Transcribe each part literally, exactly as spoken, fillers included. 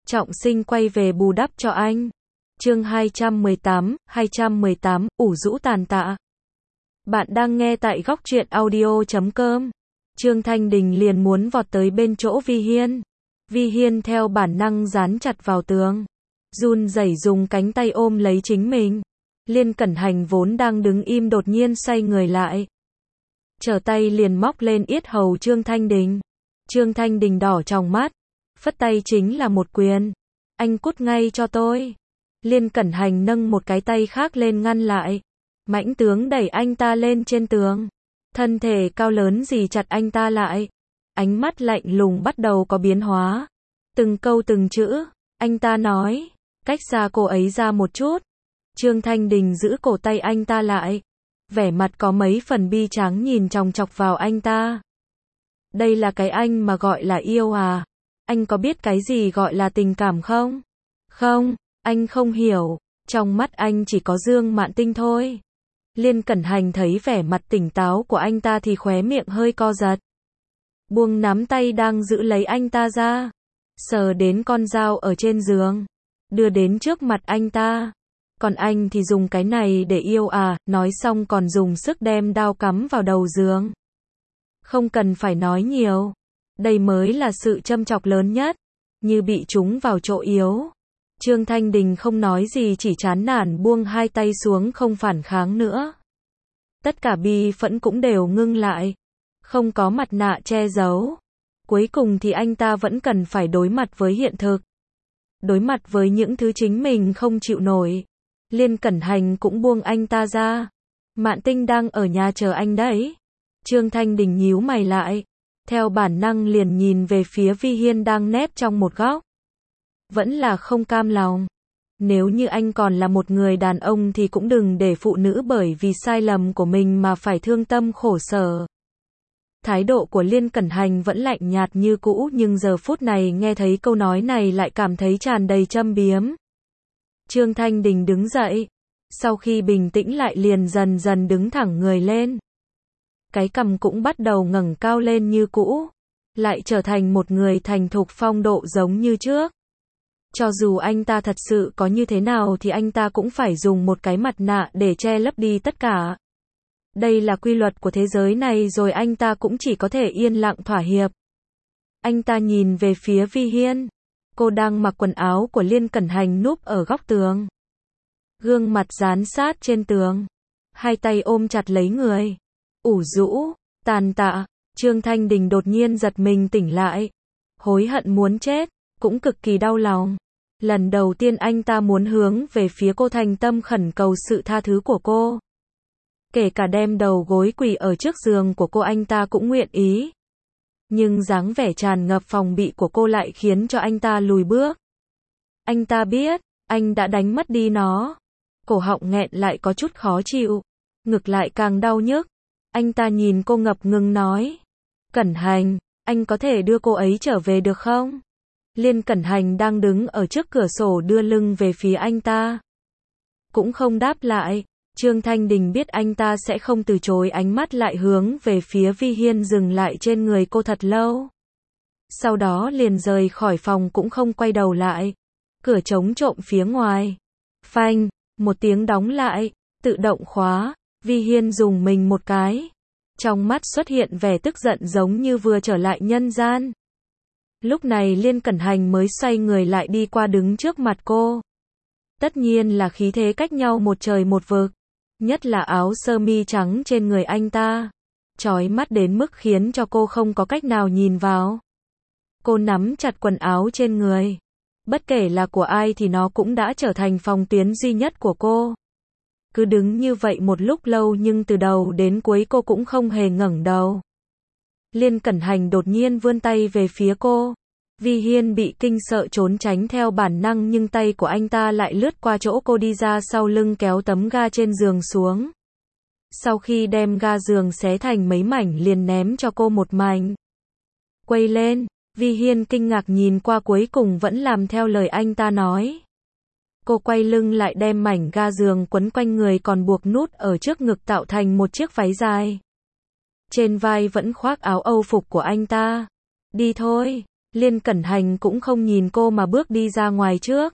Trọng Sinh quay về bù đắp cho anh. Chương hai trăm mười tám, hai trăm mười tám, ủ rũ tàn tạ. Bạn đang nghe tại góc truyện audio chấm com. Trương Thanh Đình liền muốn vọt tới bên chỗ Vi Hiên. Vi Hiên theo bản năng dán chặt vào tường, run rẩy dùng cánh tay ôm lấy chính mình. Liên Cẩn Hành vốn đang đứng im đột nhiên xoay người lại, trở tay liền móc lên yết hầu Trương Thanh Đình. Trương Thanh Đình đỏ tròng mắt, phất tay chính là một quyền. Anh cút ngay cho tôi. Liên Cẩn Hành nâng một cái tay khác lên ngăn lại. Mãnh tướng đẩy anh ta lên trên tường. Thân thể cao lớn dì chặt anh ta lại. Ánh mắt lạnh lùng bắt đầu có biến hóa. Từng câu từng chữ, anh ta nói, cách xa cô ấy ra một chút. Trương Thanh Đình giữ cổ tay anh ta lại, vẻ mặt có mấy phần bi tráng nhìn chòng chọc vào anh ta. Đây là cái anh mà gọi là yêu à? Anh có biết cái gì gọi là tình cảm không? Không, anh không hiểu, trong mắt anh chỉ có Dương Mạn Tinh thôi. Liên Cẩn Hành thấy vẻ mặt tỉnh táo của anh ta thì khóe miệng hơi co giật. Buông nắm tay đang giữ lấy anh ta ra, sờ đến con dao ở trên giường, đưa đến trước mặt anh ta. Còn anh thì dùng cái này để yêu à? Nói xong còn dùng sức đem đao cắm vào đầu giường. Không cần phải nói nhiều, đây mới là sự châm chọc lớn nhất, như bị trúng vào chỗ yếu. Trương Thanh Đình không nói gì, chỉ chán nản buông hai tay xuống không phản kháng nữa. Tất cả bi phẫn cũng đều ngưng lại, không có mặt nạ che giấu. Cuối cùng thì anh ta vẫn cần phải đối mặt với hiện thực, đối mặt với những thứ chính mình không chịu nổi. Liên Cẩn Hành cũng buông anh ta ra. Mạn Tinh đang ở nhà chờ anh đấy. Trương Thanh Đình nhíu mày lại, theo bản năng liền nhìn về phía Vi Hiên đang nép trong một góc. Vẫn là không cam lòng. Nếu như anh còn là một người đàn ông thì cũng đừng để phụ nữ bởi vì sai lầm của mình mà phải thương tâm khổ sở. Thái độ của Liên Cẩn Hành vẫn lạnh nhạt như cũ, nhưng giờ phút này nghe thấy câu nói này lại cảm thấy tràn đầy châm biếm. Trương Thanh Đình đứng dậy, sau khi bình tĩnh lại liền dần dần đứng thẳng người lên. Cái cằm cũng bắt đầu ngẩng cao lên như cũ, lại trở thành một người thành thục phong độ giống như trước. Cho dù anh ta thật sự có như thế nào thì anh ta cũng phải dùng một cái mặt nạ để che lấp đi tất cả. Đây là quy luật của thế giới này rồi, anh ta cũng chỉ có thể yên lặng thỏa hiệp. Anh ta nhìn về phía Vi Hiên. Cô đang mặc quần áo của Liên Cẩn Hành núp ở góc tường, gương mặt dán sát trên tường, hai tay ôm chặt lấy người, ủ rũ, tàn tạ. Trương Thanh Đình đột nhiên giật mình tỉnh lại, hối hận muốn chết, cũng cực kỳ đau lòng. Lần đầu tiên anh ta muốn hướng về phía cô thành tâm khẩn cầu sự tha thứ của cô. Kể cả đem đầu gối quỳ ở trước giường của cô anh ta cũng nguyện ý. Nhưng dáng vẻ tràn ngập phòng bị của cô lại khiến cho anh ta lùi bước. Anh ta biết, anh đã đánh mất đi nó. Cổ họng nghẹn lại có chút khó chịu, ngực lại càng đau nhức. Anh ta nhìn cô ngập ngừng nói, Cẩn Hành, anh có thể đưa cô ấy trở về được không? Liên Cẩn Hành đang đứng ở trước cửa sổ đưa lưng về phía anh ta, cũng không đáp lại. Trương Thanh Đình biết anh ta sẽ không từ chối, ánh mắt lại hướng về phía Vi Hiên dừng lại trên người cô thật lâu. Sau đó liền rời khỏi phòng cũng không quay đầu lại. Cửa trống trộm phía ngoài. Phanh, một tiếng đóng lại, tự động khóa. Vi Hiên dùng mình một cái. Trong mắt xuất hiện vẻ tức giận giống như vừa trở lại nhân gian. Lúc này Liên Cẩn Hành mới xoay người lại đi qua đứng trước mặt cô. Tất nhiên là khí thế cách nhau một trời một vực. Nhất là áo sơ mi trắng trên người anh ta, chói mắt đến mức khiến cho cô không có cách nào nhìn vào. Cô nắm chặt quần áo trên người. Bất kể là của ai thì nó cũng đã trở thành phòng tuyến duy nhất của cô. Cứ đứng như vậy một lúc lâu nhưng từ đầu đến cuối cô cũng không hề ngẩng đầu. Liên Cẩn Hành đột nhiên vươn tay về phía cô. Vi Hiên bị kinh sợ trốn tránh theo bản năng, nhưng tay của anh ta lại lướt qua chỗ cô đi ra sau lưng, kéo tấm ga trên giường xuống. Sau khi đem ga giường xé thành mấy mảnh liền ném cho cô một mảnh. Quay lên, Vi Hiên kinh ngạc nhìn qua, cuối cùng vẫn làm theo lời anh ta nói. Cô quay lưng lại đem mảnh ga giường quấn quanh người còn buộc nút ở trước ngực tạo thành một chiếc váy dài. Trên vai vẫn khoác áo Âu phục của anh ta. Đi thôi. Liên Cẩn Hành cũng không nhìn cô mà bước đi ra ngoài trước.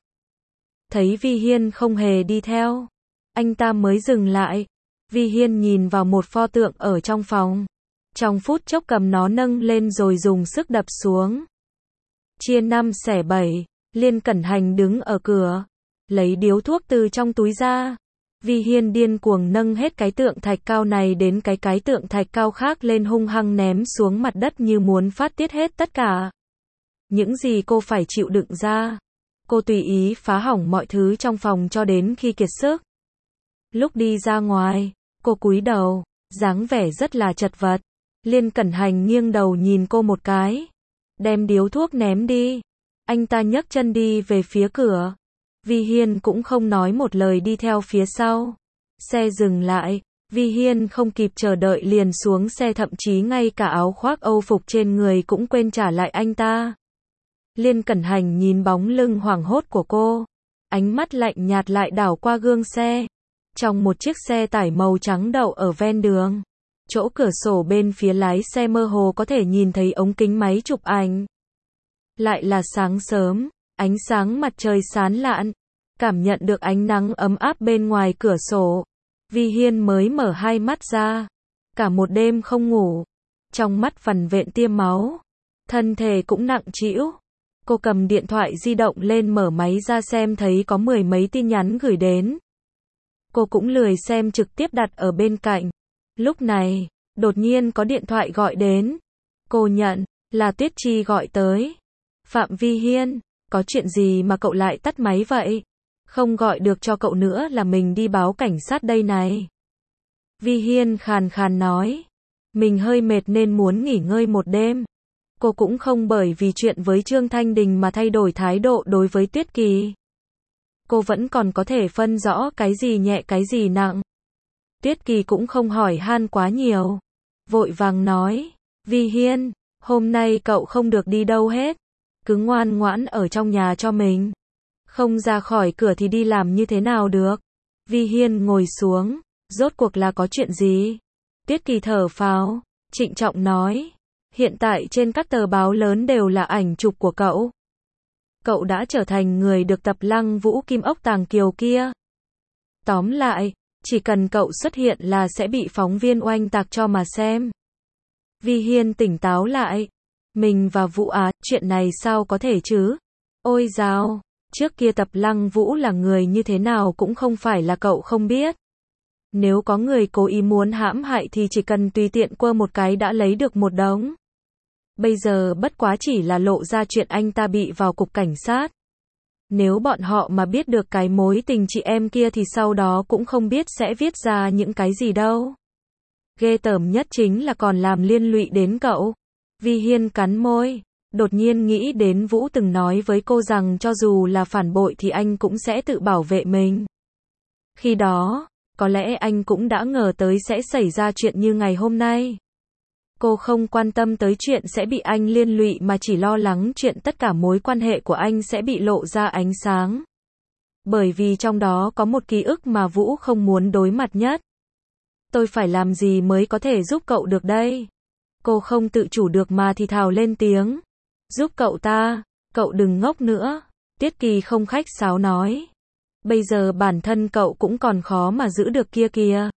Thấy Vi Hiên không hề đi theo, anh ta mới dừng lại. Vi Hiên nhìn vào một pho tượng ở trong phòng. Trong phút chốc cầm nó nâng lên rồi dùng sức đập xuống. Chia năm xẻ bảy, Liên Cẩn Hành đứng ở cửa, lấy điếu thuốc từ trong túi ra. Vi Hiên điên cuồng nâng hết cái tượng thạch cao này đến cái cái tượng thạch cao khác lên hung hăng ném xuống mặt đất như muốn phát tiết hết tất cả. Những gì cô phải chịu đựng ra. Cô tùy ý phá hỏng mọi thứ trong phòng cho đến khi kiệt sức. Lúc đi ra ngoài, cô cúi đầu, dáng vẻ rất là chật vật. Liên Cẩn Hành nghiêng đầu nhìn cô một cái. Đem điếu thuốc ném đi. Anh ta nhấc chân đi về phía cửa. Vi Hiên cũng không nói một lời đi theo phía sau. Xe dừng lại. Vi Hiên không kịp chờ đợi liền xuống xe, thậm chí ngay cả áo khoác Âu phục trên người cũng quên trả lại anh ta. Liên Cẩn Hành nhìn bóng lưng hoảng hốt của cô. Ánh mắt lạnh nhạt lại đảo qua gương xe. Trong một chiếc xe tải màu trắng đậu ở ven đường. Chỗ cửa sổ bên phía lái xe mơ hồ có thể nhìn thấy ống kính máy chụp ảnh. Lại là sáng sớm, ánh sáng mặt trời sáng lạn. Cảm nhận được ánh nắng ấm áp bên ngoài cửa sổ. Vi Hiên mới mở hai mắt ra. Cả một đêm không ngủ. Trong mắt vằn vện tia máu. Thân thể cũng nặng trĩu. Cô cầm điện thoại di động lên mở máy ra xem thấy có mười mấy tin nhắn gửi đến. Cô cũng lười xem, trực tiếp đặt ở bên cạnh. Lúc này, đột nhiên có điện thoại gọi đến. Cô nhận, là Tuyết Chi gọi tới. Phạm Vi Hiên, có chuyện gì mà cậu lại tắt máy vậy? Không gọi được cho cậu nữa là mình đi báo cảnh sát đây này. Vi Hiên khàn khàn nói. Mình hơi mệt nên muốn nghỉ ngơi một đêm. Cô cũng không bởi vì chuyện với Trương Thanh Đình mà thay đổi thái độ đối với Tuyết Kỳ. Cô vẫn còn có thể phân rõ cái gì nhẹ cái gì nặng. Tuyết Kỳ cũng không hỏi han quá nhiều. Vội vàng nói. Vi Hiên, hôm nay cậu không được đi đâu hết. Cứ ngoan ngoãn ở trong nhà cho mình. Không ra khỏi cửa thì đi làm như thế nào được. Vi Hiên ngồi xuống. Rốt cuộc là có chuyện gì? Tuyết Kỳ thở phào, trịnh trọng nói. Hiện tại trên các tờ báo lớn đều là ảnh chụp của cậu. Cậu đã trở thành người được tập Lăng Vũ Kim Ốc Tàng Kiều kia. Tóm lại, chỉ cần cậu xuất hiện là sẽ bị phóng viên oanh tạc cho mà xem. Vi Hiên tỉnh táo lại. Mình và Vũ Á, chuyện này sao có thể chứ? Ôi dào, trước kia tập Lăng Vũ là người như thế nào cũng không phải là cậu không biết. Nếu có người cố ý muốn hãm hại thì chỉ cần tùy tiện quơ một cái đã lấy được một đống. Bây giờ bất quá chỉ là lộ ra chuyện anh ta bị vào cục cảnh sát. Nếu bọn họ mà biết được cái mối tình chị em kia thì sau đó cũng không biết sẽ viết ra những cái gì đâu. Ghê tởm nhất chính là còn làm liên lụy đến cậu. Vi Hiên cắn môi, đột nhiên nghĩ đến Vũ từng nói với cô rằng cho dù là phản bội thì anh cũng sẽ tự bảo vệ mình. Khi đó, có lẽ anh cũng đã ngờ tới sẽ xảy ra chuyện như ngày hôm nay. Cô không quan tâm tới chuyện sẽ bị anh liên lụy mà chỉ lo lắng chuyện tất cả mối quan hệ của anh sẽ bị lộ ra ánh sáng. Bởi vì trong đó có một ký ức mà Vũ không muốn đối mặt nhất. Tôi phải làm gì mới có thể giúp cậu được đây? Cô không tự chủ được mà thì thào lên tiếng. Giúp cậu ta, cậu đừng ngốc nữa. Tiết Kỳ không khách sáo nói. Bây giờ bản thân cậu cũng còn khó mà giữ được kia kìa.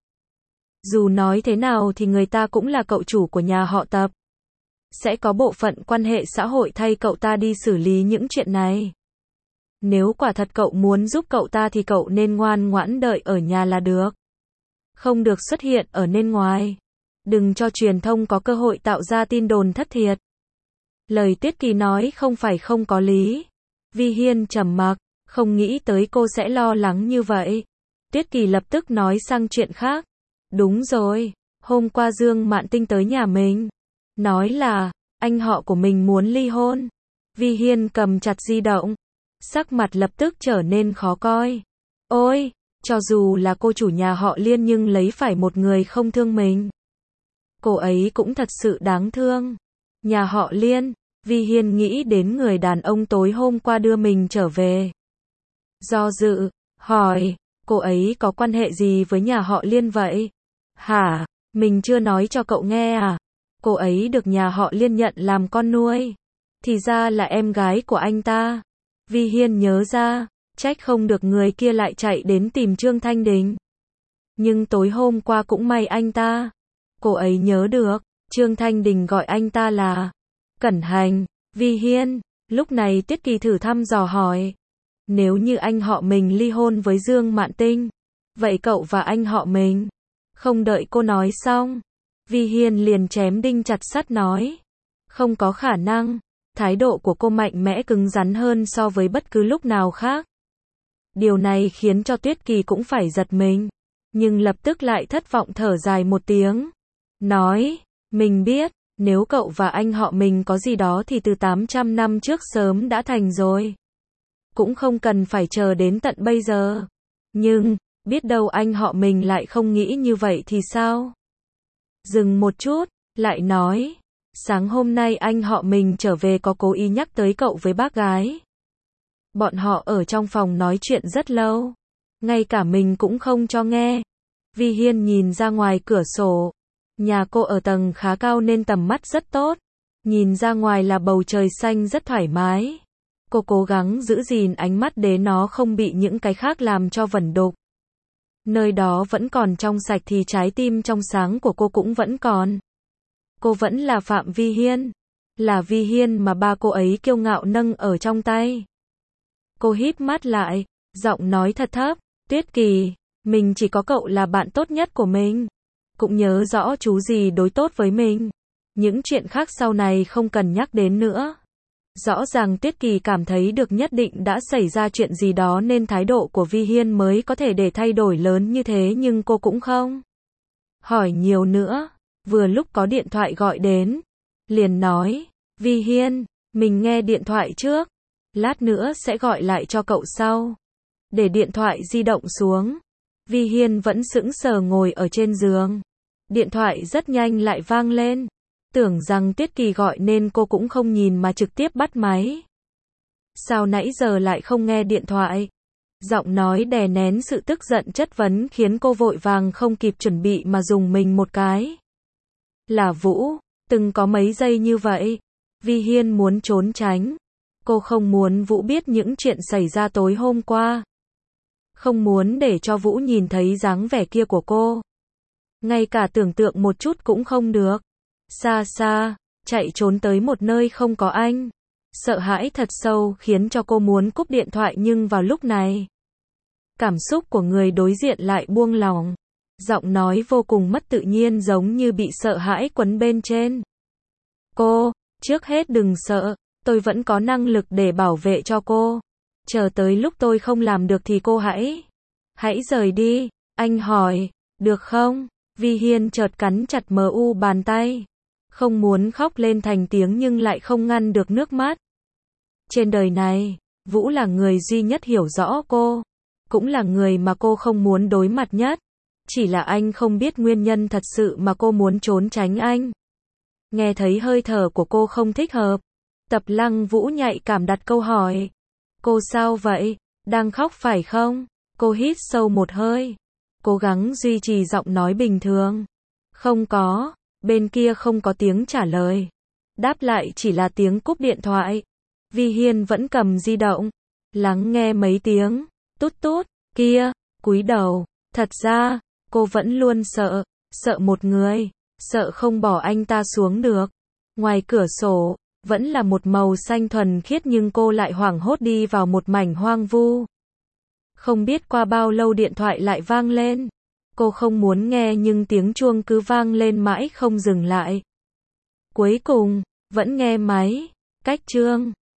Dù nói thế nào thì người ta cũng là cậu chủ của nhà họ Tập. Sẽ có bộ phận quan hệ xã hội thay cậu ta đi xử lý những chuyện này. Nếu quả thật cậu muốn giúp cậu ta thì cậu nên ngoan ngoãn đợi ở nhà là được. Không được xuất hiện ở bên ngoài. Đừng cho truyền thông có cơ hội tạo ra tin đồn thất thiệt. Lời Tiết Kỳ nói không phải không có lý. Vi Hiên trầm mặc, không nghĩ tới cô sẽ lo lắng như vậy. Tiết Kỳ lập tức nói sang chuyện khác. Đúng rồi, hôm qua Dương Mạn Tinh tới nhà mình. Nói là, anh họ của mình muốn ly hôn. Vi Hiên cầm chặt di động. Sắc mặt lập tức trở nên khó coi. Ôi, cho dù là cô chủ nhà họ Liên nhưng lấy phải một người không thương mình. Cô ấy cũng thật sự đáng thương. Nhà họ Liên, Vi Hiên nghĩ đến người đàn ông tối hôm qua đưa mình trở về. Do dự, hỏi, cô ấy có quan hệ gì với nhà họ Liên vậy? Hả, mình chưa nói cho cậu nghe à? Cô ấy được nhà họ Liên nhận làm con nuôi. Thì ra là em gái của anh ta. Vi Hiên nhớ ra, trách không được người kia lại chạy đến tìm Trương Thanh Đình. Nhưng tối hôm qua cũng may anh ta. Cô ấy nhớ được, Trương Thanh Đình gọi anh ta là Cẩn Hành. Vi Hiên, lúc này Tiết Kỳ thử thăm dò hỏi. Nếu như anh họ mình ly hôn với Dương Mạn Tinh, vậy cậu và anh họ mình? Không đợi cô nói xong, Vi Hiên liền chém đinh chặt sắt nói. Không có khả năng. Thái độ của cô mạnh mẽ cứng rắn hơn so với bất cứ lúc nào khác. Điều này khiến cho Tuyết Kỳ cũng phải giật mình. Nhưng lập tức lại thất vọng thở dài một tiếng. Nói, mình biết, nếu cậu và anh họ mình có gì đó thì từ tám trăm năm trước sớm đã thành rồi. Cũng không cần phải chờ đến tận bây giờ. Nhưng, biết đâu anh họ mình lại không nghĩ như vậy thì sao? Dừng một chút, lại nói. Sáng hôm nay anh họ mình trở về có cố ý nhắc tới cậu với bác gái. Bọn họ ở trong phòng nói chuyện rất lâu. Ngay cả mình cũng không cho nghe. Vi Hiên nhìn ra ngoài cửa sổ. Nhà cô ở tầng khá cao nên tầm mắt rất tốt. Nhìn ra ngoài là bầu trời xanh rất thoải mái. Cô cố gắng giữ gìn ánh mắt để nó không bị những cái khác làm cho vẩn đục. Nơi đó vẫn còn trong sạch thì trái tim trong sáng của cô cũng vẫn còn. Cô vẫn là Phạm Vi Hiên. Là Vi Hiên mà ba cô ấy kiêu ngạo nâng ở trong tay. Cô híp mắt lại, giọng nói thật thấp. Tuyết Kỳ, mình chỉ có cậu là bạn tốt nhất của mình. Cũng nhớ rõ chú gì đối tốt với mình. Những chuyện khác sau này không cần nhắc đến nữa. Rõ ràng Tuyết Kỳ cảm thấy được nhất định đã xảy ra chuyện gì đó nên thái độ của Vi Hiên mới có thể để thay đổi lớn như thế, nhưng cô cũng không hỏi nhiều nữa. Vừa lúc có điện thoại gọi đến, liền nói, Vi Hiên, mình nghe điện thoại trước, lát nữa sẽ gọi lại cho cậu sau. Để điện thoại di động xuống, Vi Hiên vẫn sững sờ ngồi ở trên giường. Điện thoại rất nhanh lại vang lên. Tưởng rằng Tiết Kỳ gọi nên cô cũng không nhìn mà trực tiếp bắt máy. Sao nãy giờ lại không nghe điện thoại? Giọng nói đè nén sự tức giận chất vấn khiến cô vội vàng không kịp chuẩn bị mà dùng mình một cái. Là Vũ, từng có mấy giây như vậy. Vi Hiên muốn trốn tránh. Cô không muốn Vũ biết những chuyện xảy ra tối hôm qua. Không muốn để cho Vũ nhìn thấy dáng vẻ kia của cô. Ngay cả tưởng tượng một chút cũng không được. Xa xa, chạy trốn tới một nơi không có anh. Sợ hãi thật sâu khiến cho cô muốn cúp điện thoại, nhưng vào lúc này, cảm xúc của người đối diện lại buông lỏng. Giọng nói vô cùng mất tự nhiên giống như bị sợ hãi quấn bên trên. Cô, trước hết đừng sợ, tôi vẫn có năng lực để bảo vệ cho cô. Chờ tới lúc tôi không làm được thì cô hãy, hãy rời đi. Anh hỏi, được không? Vi Hiên chợt cắn chặt mờ u bàn tay. Không muốn khóc lên thành tiếng nhưng lại không ngăn được nước mắt. Trên đời này, Vũ là người duy nhất hiểu rõ cô. Cũng là người mà cô không muốn đối mặt nhất. Chỉ là anh không biết nguyên nhân thật sự mà cô muốn trốn tránh anh. Nghe thấy hơi thở của cô không thích hợp. Tập Lăng Vũ nhạy cảm đặt câu hỏi. Cô sao vậy? Đang khóc phải không? Cô hít sâu một hơi. Cố gắng duy trì giọng nói bình thường. Không có. Bên kia không có tiếng trả lời. Đáp lại chỉ là tiếng cúp điện thoại. Vi Hiên vẫn cầm di động. Lắng nghe mấy tiếng. Tút tút. Kia. Cúi đầu. Thật ra, cô vẫn luôn sợ. Sợ một người. Sợ không bỏ anh ta xuống được. Ngoài cửa sổ, vẫn là một màu xanh thuần khiết nhưng cô lại hoảng hốt đi vào một mảnh hoang vu. Không biết qua bao lâu điện thoại lại vang lên. Cô không muốn nghe nhưng tiếng chuông cứ vang lên mãi không dừng lại. Cuối cùng, vẫn nghe máy. Cách Trương